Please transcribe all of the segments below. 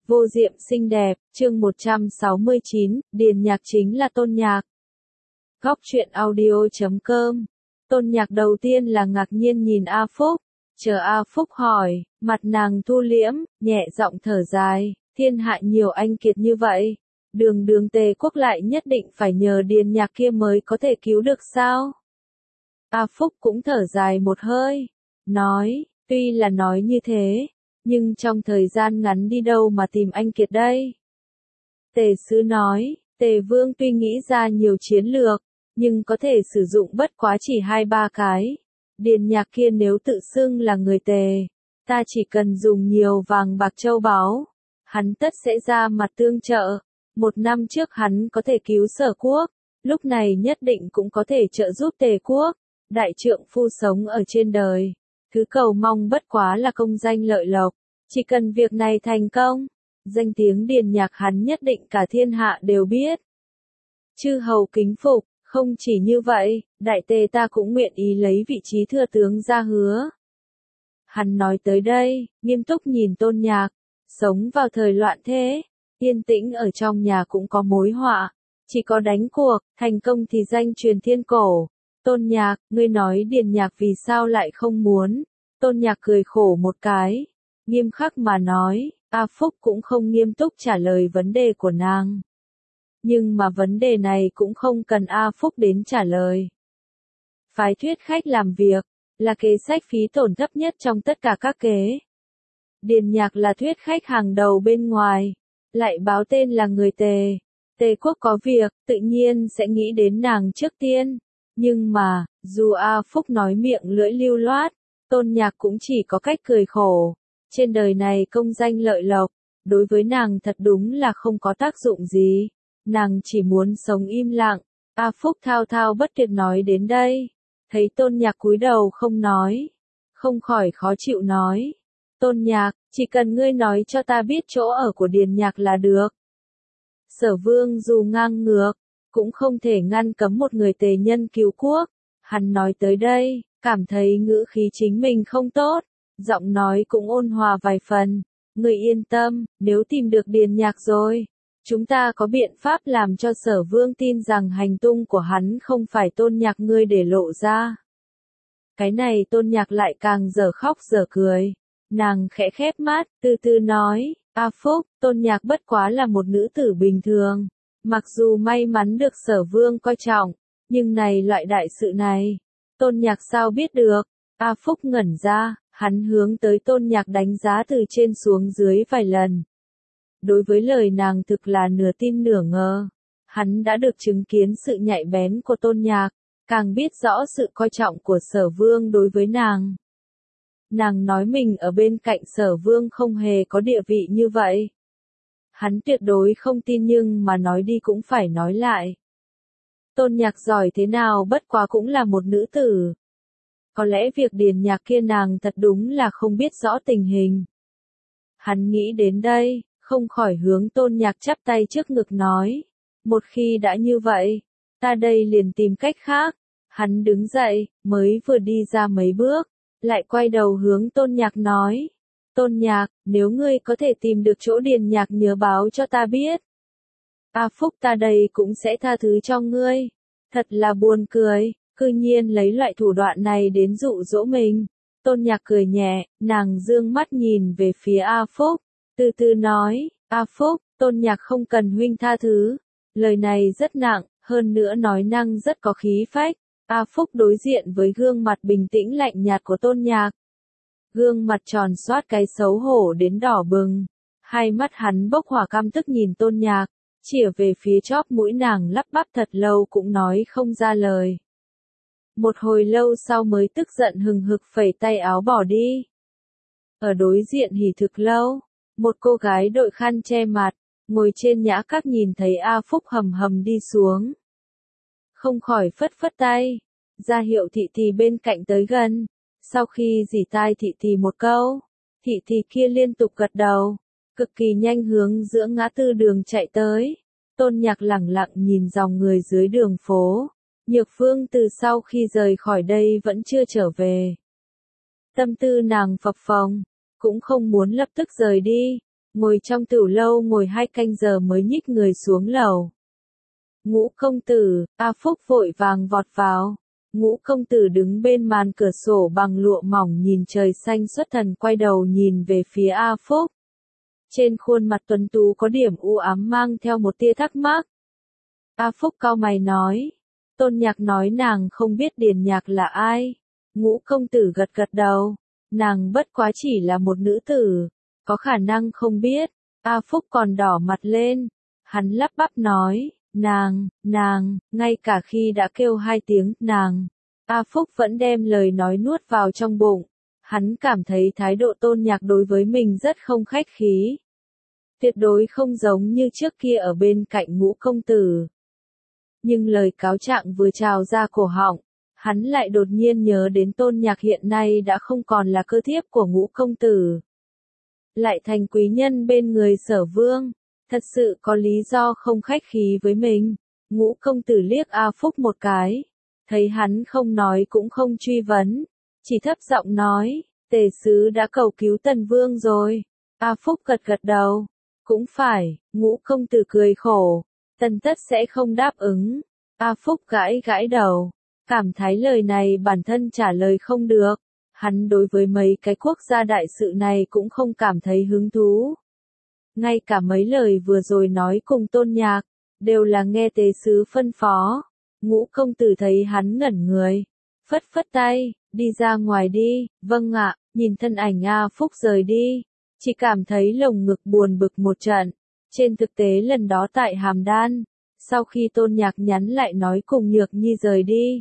Vô diệm xinh đẹp, chương 169, Điền Nhạc chính là Tôn Nhạc. Góc truyện audio.com. Tôn Nhạc đầu tiên là ngạc nhiên nhìn A Phúc, chờ A Phúc hỏi, mặt nàng thu liễm, nhẹ giọng thở dài, thiên hạ nhiều anh kiệt như vậy, đường Tề Quốc lại nhất định phải nhờ Điền Nhạc kia mới có thể cứu được sao? A Phúc cũng thở dài một hơi, nói, tuy là nói như thế, nhưng trong thời gian ngắn đi đâu mà tìm anh kiệt đây? Tề Sứ nói, Tề Vương tuy nghĩ ra nhiều chiến lược, nhưng có thể sử dụng bất quá chỉ 2-3 cái. Điền Nhạc kia nếu tự xưng là người Tề, ta chỉ cần dùng nhiều vàng bạc châu báu, hắn tất sẽ ra mặt tương trợ. 1 năm trước hắn có thể cứu Sở Quốc, lúc này nhất định cũng có thể trợ giúp Tề Quốc. Đại trượng phu sống ở trên đời, thứ cầu mong bất quá là công danh lợi lộc, chỉ cần việc này thành công, danh tiếng Điền Nhạc hắn nhất định cả thiên hạ đều biết. Chư hầu kính phục, không chỉ như vậy, đại tề ta cũng nguyện ý lấy vị trí thừa tướng ra hứa. Hắn nói tới đây, nghiêm túc nhìn Tôn Nhạc, sống vào thời loạn thế, yên tĩnh ở trong nhà cũng có mối họa, chỉ có đánh cuộc, thành công thì danh truyền thiên cổ. Tôn Nhạc, ngươi nói Điền Nhạc vì sao lại không muốn? Tôn Nhạc cười khổ một cái, nghiêm khắc mà nói, A Phúc cũng không nghiêm túc trả lời vấn đề của nàng. Nhưng mà vấn đề này cũng không cần A Phúc đến trả lời. Phái thuyết khách làm việc, là kế sách phí tổn thấp nhất trong tất cả các kế. Điền Nhạc là thuyết khách hàng đầu bên ngoài, lại báo tên là người Tề. Tề Quốc có việc, tự nhiên sẽ nghĩ đến nàng trước tiên. Nhưng mà, dù A Phúc nói miệng lưỡi lưu loát, Tôn Nhạc cũng chỉ có cách cười khổ. Trên đời này công danh lợi lộc, đối với nàng thật đúng là không có tác dụng gì. Nàng chỉ muốn sống im lặng. A Phúc thao thao bất tuyệt nói đến đây. Thấy Tôn Nhạc cúi đầu không nói. Không khỏi khó chịu nói. Tôn Nhạc, chỉ cần ngươi nói cho ta biết chỗ ở của Điền Nhạc là được. Sở Vương dù ngang ngược, cũng không thể ngăn cấm một người Tề nhân cứu quốc. Hắn nói tới đây, cảm thấy ngữ khí chính mình không tốt, giọng nói cũng ôn hòa vài phần. Người yên tâm, nếu tìm được Điền Nhạc rồi, chúng ta có biện pháp làm cho Sở Vương tin rằng hành tung của hắn không phải Tôn Nhạc ngươi để lộ ra. Cái này Tôn Nhạc lại càng dở khóc dở cười. Nàng khẽ khép mắt, từ từ nói, A Phúc, Tôn Nhạc bất quá là một nữ tử bình thường. Mặc dù may mắn được Sở Vương coi trọng, nhưng này loại đại sự này, Tôn Nhạc sao biết được? A Phúc ngẩn ra, hắn hướng tới Tôn Nhạc đánh giá từ trên xuống dưới vài lần. Đối với lời nàng thực là nửa tin nửa ngờ. Hắn đã được chứng kiến sự nhạy bén của Tôn Nhạc, càng biết rõ sự coi trọng của Sở Vương đối với nàng. Nàng nói mình ở bên cạnh Sở Vương không hề có địa vị như vậy. Hắn tuyệt đối không tin nhưng mà nói đi cũng phải nói lại. Tôn Nhạc giỏi thế nào bất quá cũng là một nữ tử. Có lẽ việc Điền Nhạc kia nàng thật đúng là không biết rõ tình hình. Hắn nghĩ đến đây, không khỏi hướng Tôn Nhạc chắp tay trước ngực nói. Một khi đã như vậy, ta đây liền tìm cách khác. Hắn đứng dậy, mới vừa đi ra mấy bước, lại quay đầu hướng Tôn Nhạc nói. Tôn Nhạc, nếu ngươi có thể tìm được chỗ Điền Nhạc nhớ báo cho ta biết. A Phúc ta đây cũng sẽ tha thứ cho ngươi. Thật là buồn cười, cư nhiên lấy loại thủ đoạn này đến dụ dỗ mình. Tôn Nhạc cười nhẹ, nàng dương mắt nhìn về phía A Phúc, từ từ nói, A Phúc, Tôn Nhạc không cần huynh tha thứ. Lời này rất nặng, hơn nữa nói năng rất có khí phách. A Phúc đối diện với gương mặt bình tĩnh lạnh nhạt của Tôn Nhạc. Gương mặt tròn xoát cái xấu hổ đến đỏ bừng. Hai mắt hắn bốc hỏa căm tức nhìn Tôn Nhạc, chĩa về phía chóp mũi nàng lắp bắp thật lâu cũng nói không ra lời. Một hồi lâu sau mới tức giận hừng hực phẩy tay áo bỏ đi. Ở đối diện hỉ thực lâu, một cô gái đội khăn che mặt, ngồi trên nhã các nhìn thấy A Phúc hầm hầm đi xuống. Không khỏi phất phất tay, ra hiệu thị thị bên cạnh tới gần. Sau khi rỉ tai thị thị một câu, thị thị kia liên tục gật đầu, cực kỳ nhanh hướng giữa ngã tư đường chạy tới. Tôn Nhạc lẳng lặng nhìn dòng người dưới đường phố. Nhược Phương từ sau khi rời khỏi đây vẫn chưa trở về. Tâm tư nàng phập phồng, cũng không muốn lập tức rời đi. ngồi trong tửu lâu ngồi 2 canh giờ mới nhích người xuống lầu. Ngũ công tử, A Phúc vội vàng vọt vào. Ngũ công tử đứng bên màn cửa sổ bằng lụa mỏng nhìn trời xanh xuất thần quay đầu nhìn về phía A Phúc. Trên khuôn mặt tuấn tú có điểm u ám mang theo một tia thắc mắc. A Phúc cau mày nói. Tôn Nhạc nói nàng không biết Điền Nhạc là ai. Ngũ công tử gật gật đầu. Nàng bất quá chỉ là một nữ tử. Có khả năng không biết. A Phúc còn đỏ mặt lên. Hắn lắp bắp nói. Nàng, ngay cả khi đã kêu 2 tiếng nàng. A Phúc vẫn đem lời nói nuốt vào trong bụng. Hắn cảm thấy thái độ Tôn Nhạc đối với mình rất không khách khí. Tuyệt đối không giống như trước kia ở bên cạnh Ngũ công tử. Nhưng lời cáo trạng vừa trào ra cổ họng, hắn lại đột nhiên nhớ đến Tôn Nhạc hiện nay đã không còn là cơ thiếp của Ngũ công tử. Lại thành quý nhân bên người Sở Vương, thật sự có lý do không khách khí với mình. Ngũ công tử liếc A Phúc một cái, thấy hắn không nói cũng không truy vấn, chỉ thấp giọng nói, tề sứ đã cầu cứu Tần Vương rồi. A Phúc gật gật đầu, cũng phải. Ngũ công tử cười khổ, Tần tất sẽ không đáp ứng. A Phúc gãi gãi đầu, cảm thấy lời này bản thân trả lời không được. Hắn đối với mấy cái quốc gia đại sự này cũng không cảm thấy hứng thú. Ngay cả mấy lời vừa rồi nói cùng Tôn Nhạc, đều là nghe tề sứ phân phó. Ngũ công tử thấy hắn ngẩn người, phất phất tay, đi ra ngoài đi. Vâng ạ. Nhìn thân ảnh A Phúc rời đi, chỉ cảm thấy lồng ngực buồn bực một trận. Trên thực tế lần đó tại Hàm Đan, sau khi Tôn Nhạc nhắn lại nói cùng Nhược Nhi rời đi,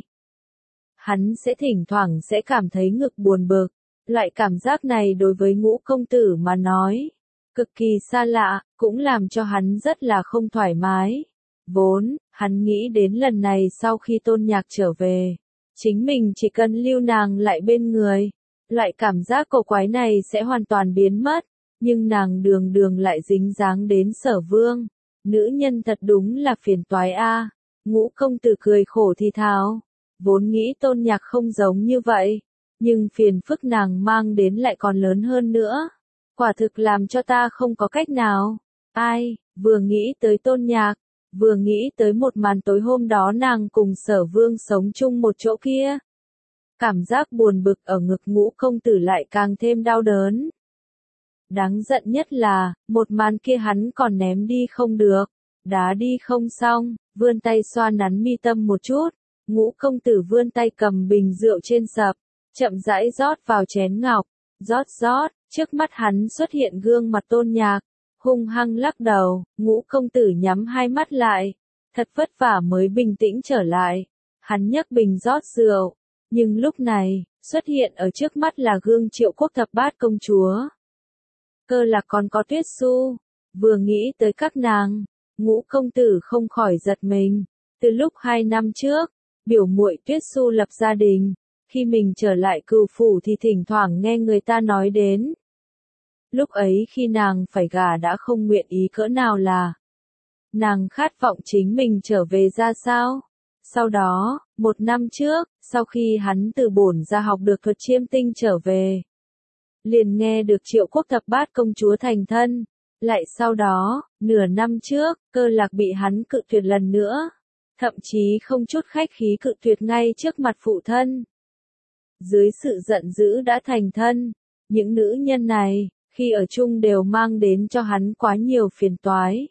hắn sẽ thỉnh thoảng sẽ cảm thấy ngực buồn bực. Loại cảm giác này đối với Ngũ công tử mà nói, cực kỳ xa lạ, cũng làm cho hắn rất là không thoải mái. Vốn, hắn nghĩ đến lần này sau khi Tôn Nhạc trở về, chính mình chỉ cần lưu nàng lại bên người, loại cảm giác cổ quái này sẽ hoàn toàn biến mất. Nhưng nàng đường đường lại dính dáng đến Sở Vương. Nữ nhân thật đúng là phiền toái a. Ngũ công tử cười khổ thì thào. Vốn nghĩ Tôn Nhạc không giống như vậy, nhưng phiền phức nàng mang đến lại còn lớn hơn nữa. Quả thực làm cho ta không có cách nào. Ai, vừa nghĩ tới Tôn Nhạc, vừa nghĩ tới một màn tối hôm đó nàng cùng Sở Vương sống chung một chỗ kia. Cảm giác buồn bực ở ngực Ngũ công tử lại càng thêm đau đớn. Đáng giận nhất là, một màn kia hắn còn ném đi không được, đá đi không xong, vươn tay xoa nắn mi tâm một chút. Ngũ công tử vươn tay cầm bình rượu trên sập, chậm rãi rót vào chén ngọc, rót, trước mắt hắn xuất hiện gương mặt Tôn Nhạc, hung hăng lắc đầu. Ngũ công tử nhắm 2 mắt lại, thật vất vả mới bình tĩnh trở lại. Hắn nhấc bình rót rượu, nhưng lúc này, xuất hiện ở trước mắt là gương Triệu Quốc thập bát công chúa. Cơ là còn có Tuyết Xu. Vừa nghĩ tới các nàng, Ngũ công tử không khỏi giật mình. Từ lúc 2 năm trước, biểu muội Tuyết Xu lập gia đình, khi mình trở lại Cửu phủ thì thỉnh thoảng nghe người ta nói đến. Lúc ấy khi nàng phải gả đã không nguyện ý cỡ nào là. Nàng khát vọng chính mình trở về ra sao? Sau đó, 1 năm trước, sau khi hắn từ bổn ra học được thuật chiêm tinh trở về, liền nghe được Triệu Quốc thập bát công chúa thành thân. Lại sau đó, nửa năm trước, Cơ Lạc bị hắn cự tuyệt lần nữa. Thậm chí không chút khách khí cự tuyệt ngay trước mặt phụ thân. Dưới sự giận dữ đã thành thân, những nữ nhân này, khi ở chung đều mang đến cho hắn quá nhiều phiền toái.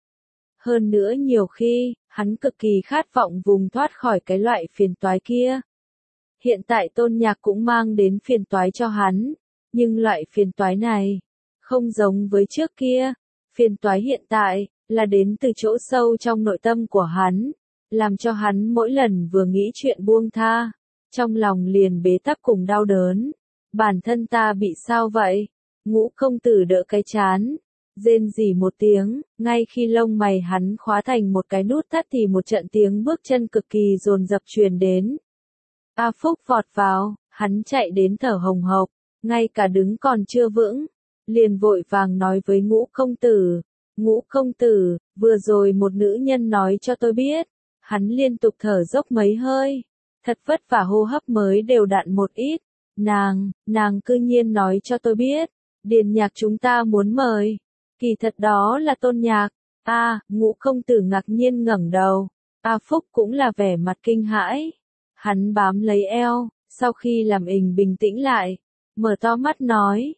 Hơn nữa nhiều khi, hắn cực kỳ khát vọng vùng thoát khỏi cái loại phiền toái kia. Hiện tại Tôn Nhạc cũng mang đến phiền toái cho hắn, nhưng loại phiền toái này, không giống với trước kia. Phiền toái hiện tại, là đến từ chỗ sâu trong nội tâm của hắn, làm cho hắn mỗi lần vừa nghĩ chuyện buông tha, trong lòng liền bế tắc cùng đau đớn. Bản thân ta bị sao vậy? Ngũ công tử đỡ cái chán, rên rỉ một tiếng, ngay khi lông mày hắn khóa thành một cái nút thắt thì một trận tiếng bước chân cực kỳ dồn dập truyền đến. A Phúc vọt vào, hắn chạy đến thở hồng hộc, ngay cả đứng còn chưa vững, liền vội vàng nói với Ngũ công tử. Ngũ công tử, vừa rồi một nữ nhân nói cho tôi biết. Hắn liên tục thở dốc mấy hơi, thật vất vả hô hấp mới đều đặn một ít. Nàng cư nhiên nói cho tôi biết, Điền Nhạc chúng ta muốn mời. Kỳ thật đó là Tôn Nhạc. Ngũ công tử ngạc nhiên ngẩng đầu. A Phúc cũng là vẻ mặt kinh hãi. Hắn bám lấy eo, sau khi làm ình bình tĩnh lại, mở to mắt nói,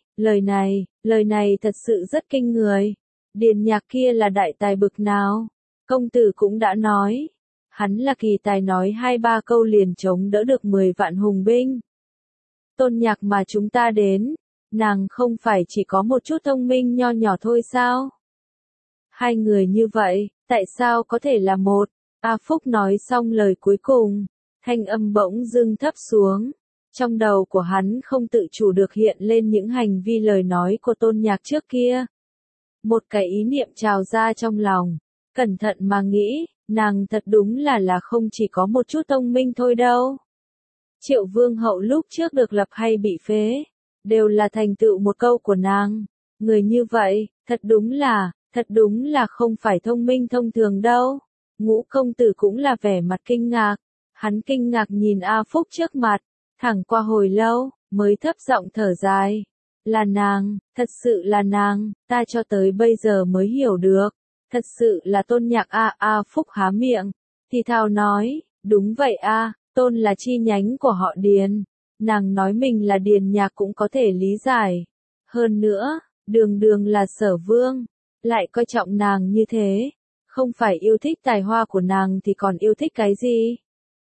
lời này thật sự rất kinh người. Điền Nhạc kia là đại tài bực nào? Công tử cũng đã nói, hắn là kỳ tài nói 2-3 câu liền chống đỡ được 10 vạn hùng binh. Tôn Nhạc mà chúng ta đến, nàng không phải chỉ có một chút thông minh nho nhỏ thôi sao? Hai người như vậy, tại sao có thể là một? A Phúc nói xong lời cuối cùng, thanh âm bỗng dưng thấp xuống. Trong đầu của hắn không tự chủ được hiện lên những hành vi lời nói của Tôn Nhạc trước kia. Một cái ý niệm trào ra trong lòng, cẩn thận mà nghĩ, nàng thật đúng là không chỉ có một chút thông minh thôi đâu. Triệu Vương hậu lúc trước được lập hay bị phế, đều là thành tựu một câu của nàng. Người như vậy, thật đúng là không phải thông minh thông thường đâu. Ngũ công tử cũng là vẻ mặt kinh ngạc, hắn kinh ngạc nhìn A Phúc trước mặt, thẳng qua hồi lâu, mới thấp giọng thở dài. Là nàng, thật sự là nàng, ta cho tới bây giờ mới hiểu được, thật sự là Tôn Nhạc. A Phúc há miệng, thì thào nói, đúng vậy Tôn là chi nhánh của họ Điền, nàng nói mình là Điền Nhạc cũng có thể lý giải. Hơn nữa, đường là Sở Vương, lại coi trọng nàng như thế, không phải yêu thích tài hoa của nàng thì còn yêu thích cái gì?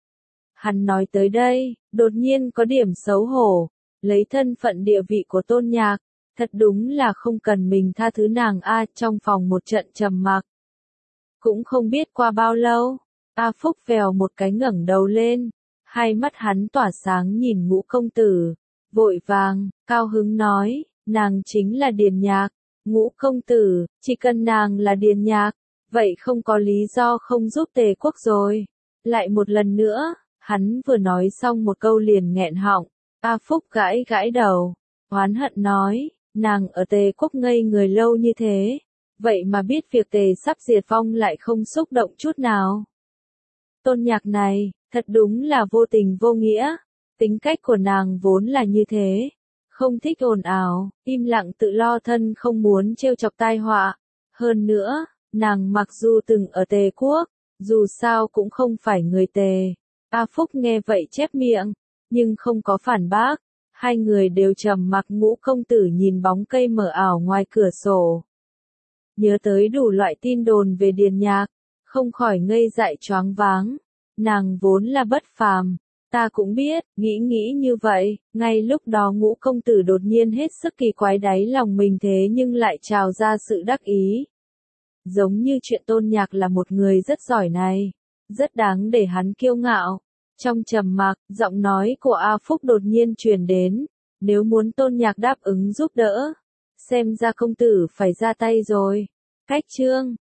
Hắn nói tới đây, đột nhiên có điểm xấu hổ, lấy thân phận địa vị của Tôn Nhạc, thật đúng là không cần mình tha thứ nàng. Trong phòng một trận trầm mặc. Cũng không biết qua bao lâu, A Phúc vèo một cái ngẩng đầu lên, hai mắt hắn tỏa sáng nhìn Ngũ công tử, vội vàng, cao hứng nói, nàng chính là Điền Nhạc. Ngũ công tử, chỉ cần nàng là Điền Nhạc, vậy không có lý do không giúp Tề quốc rồi. Lại một lần nữa, hắn vừa nói xong một câu liền nghẹn họng. A Phúc gãi đầu, oán hận nói, nàng ở Tề quốc ngây người lâu như thế, vậy mà biết việc Tề sắp diệt vong lại không xúc động chút nào. Tôn Nhạc này, thật đúng là vô tình vô nghĩa, tính cách của nàng vốn là như thế, không thích ồn ào, im lặng tự lo thân không muốn trêu chọc tai họa. Hơn nữa, nàng mặc dù từng ở Tề quốc, dù sao cũng không phải người Tề. A Phúc nghe vậy chép miệng, nhưng không có phản bác, hai người đều trầm mặc. Ngũ công tử nhìn bóng cây mờ ảo ngoài cửa sổ, nhớ tới đủ loại tin đồn về Điền Nhạc, không khỏi ngây dại choáng váng. Nàng vốn là bất phàm, ta cũng biết, nghĩ như vậy, ngay lúc đó Ngũ công tử đột nhiên hết sức kỳ quái, đáy lòng mình thế nhưng lại trào ra sự đắc ý. Giống như chuyện Tôn Nhạc là một người rất giỏi này, rất đáng để hắn kiêu ngạo. Trong trầm mặc, giọng nói của A Phúc đột nhiên truyền đến, nếu muốn Tôn Nhạc đáp ứng giúp đỡ, xem ra công tử phải ra tay rồi. Cách chương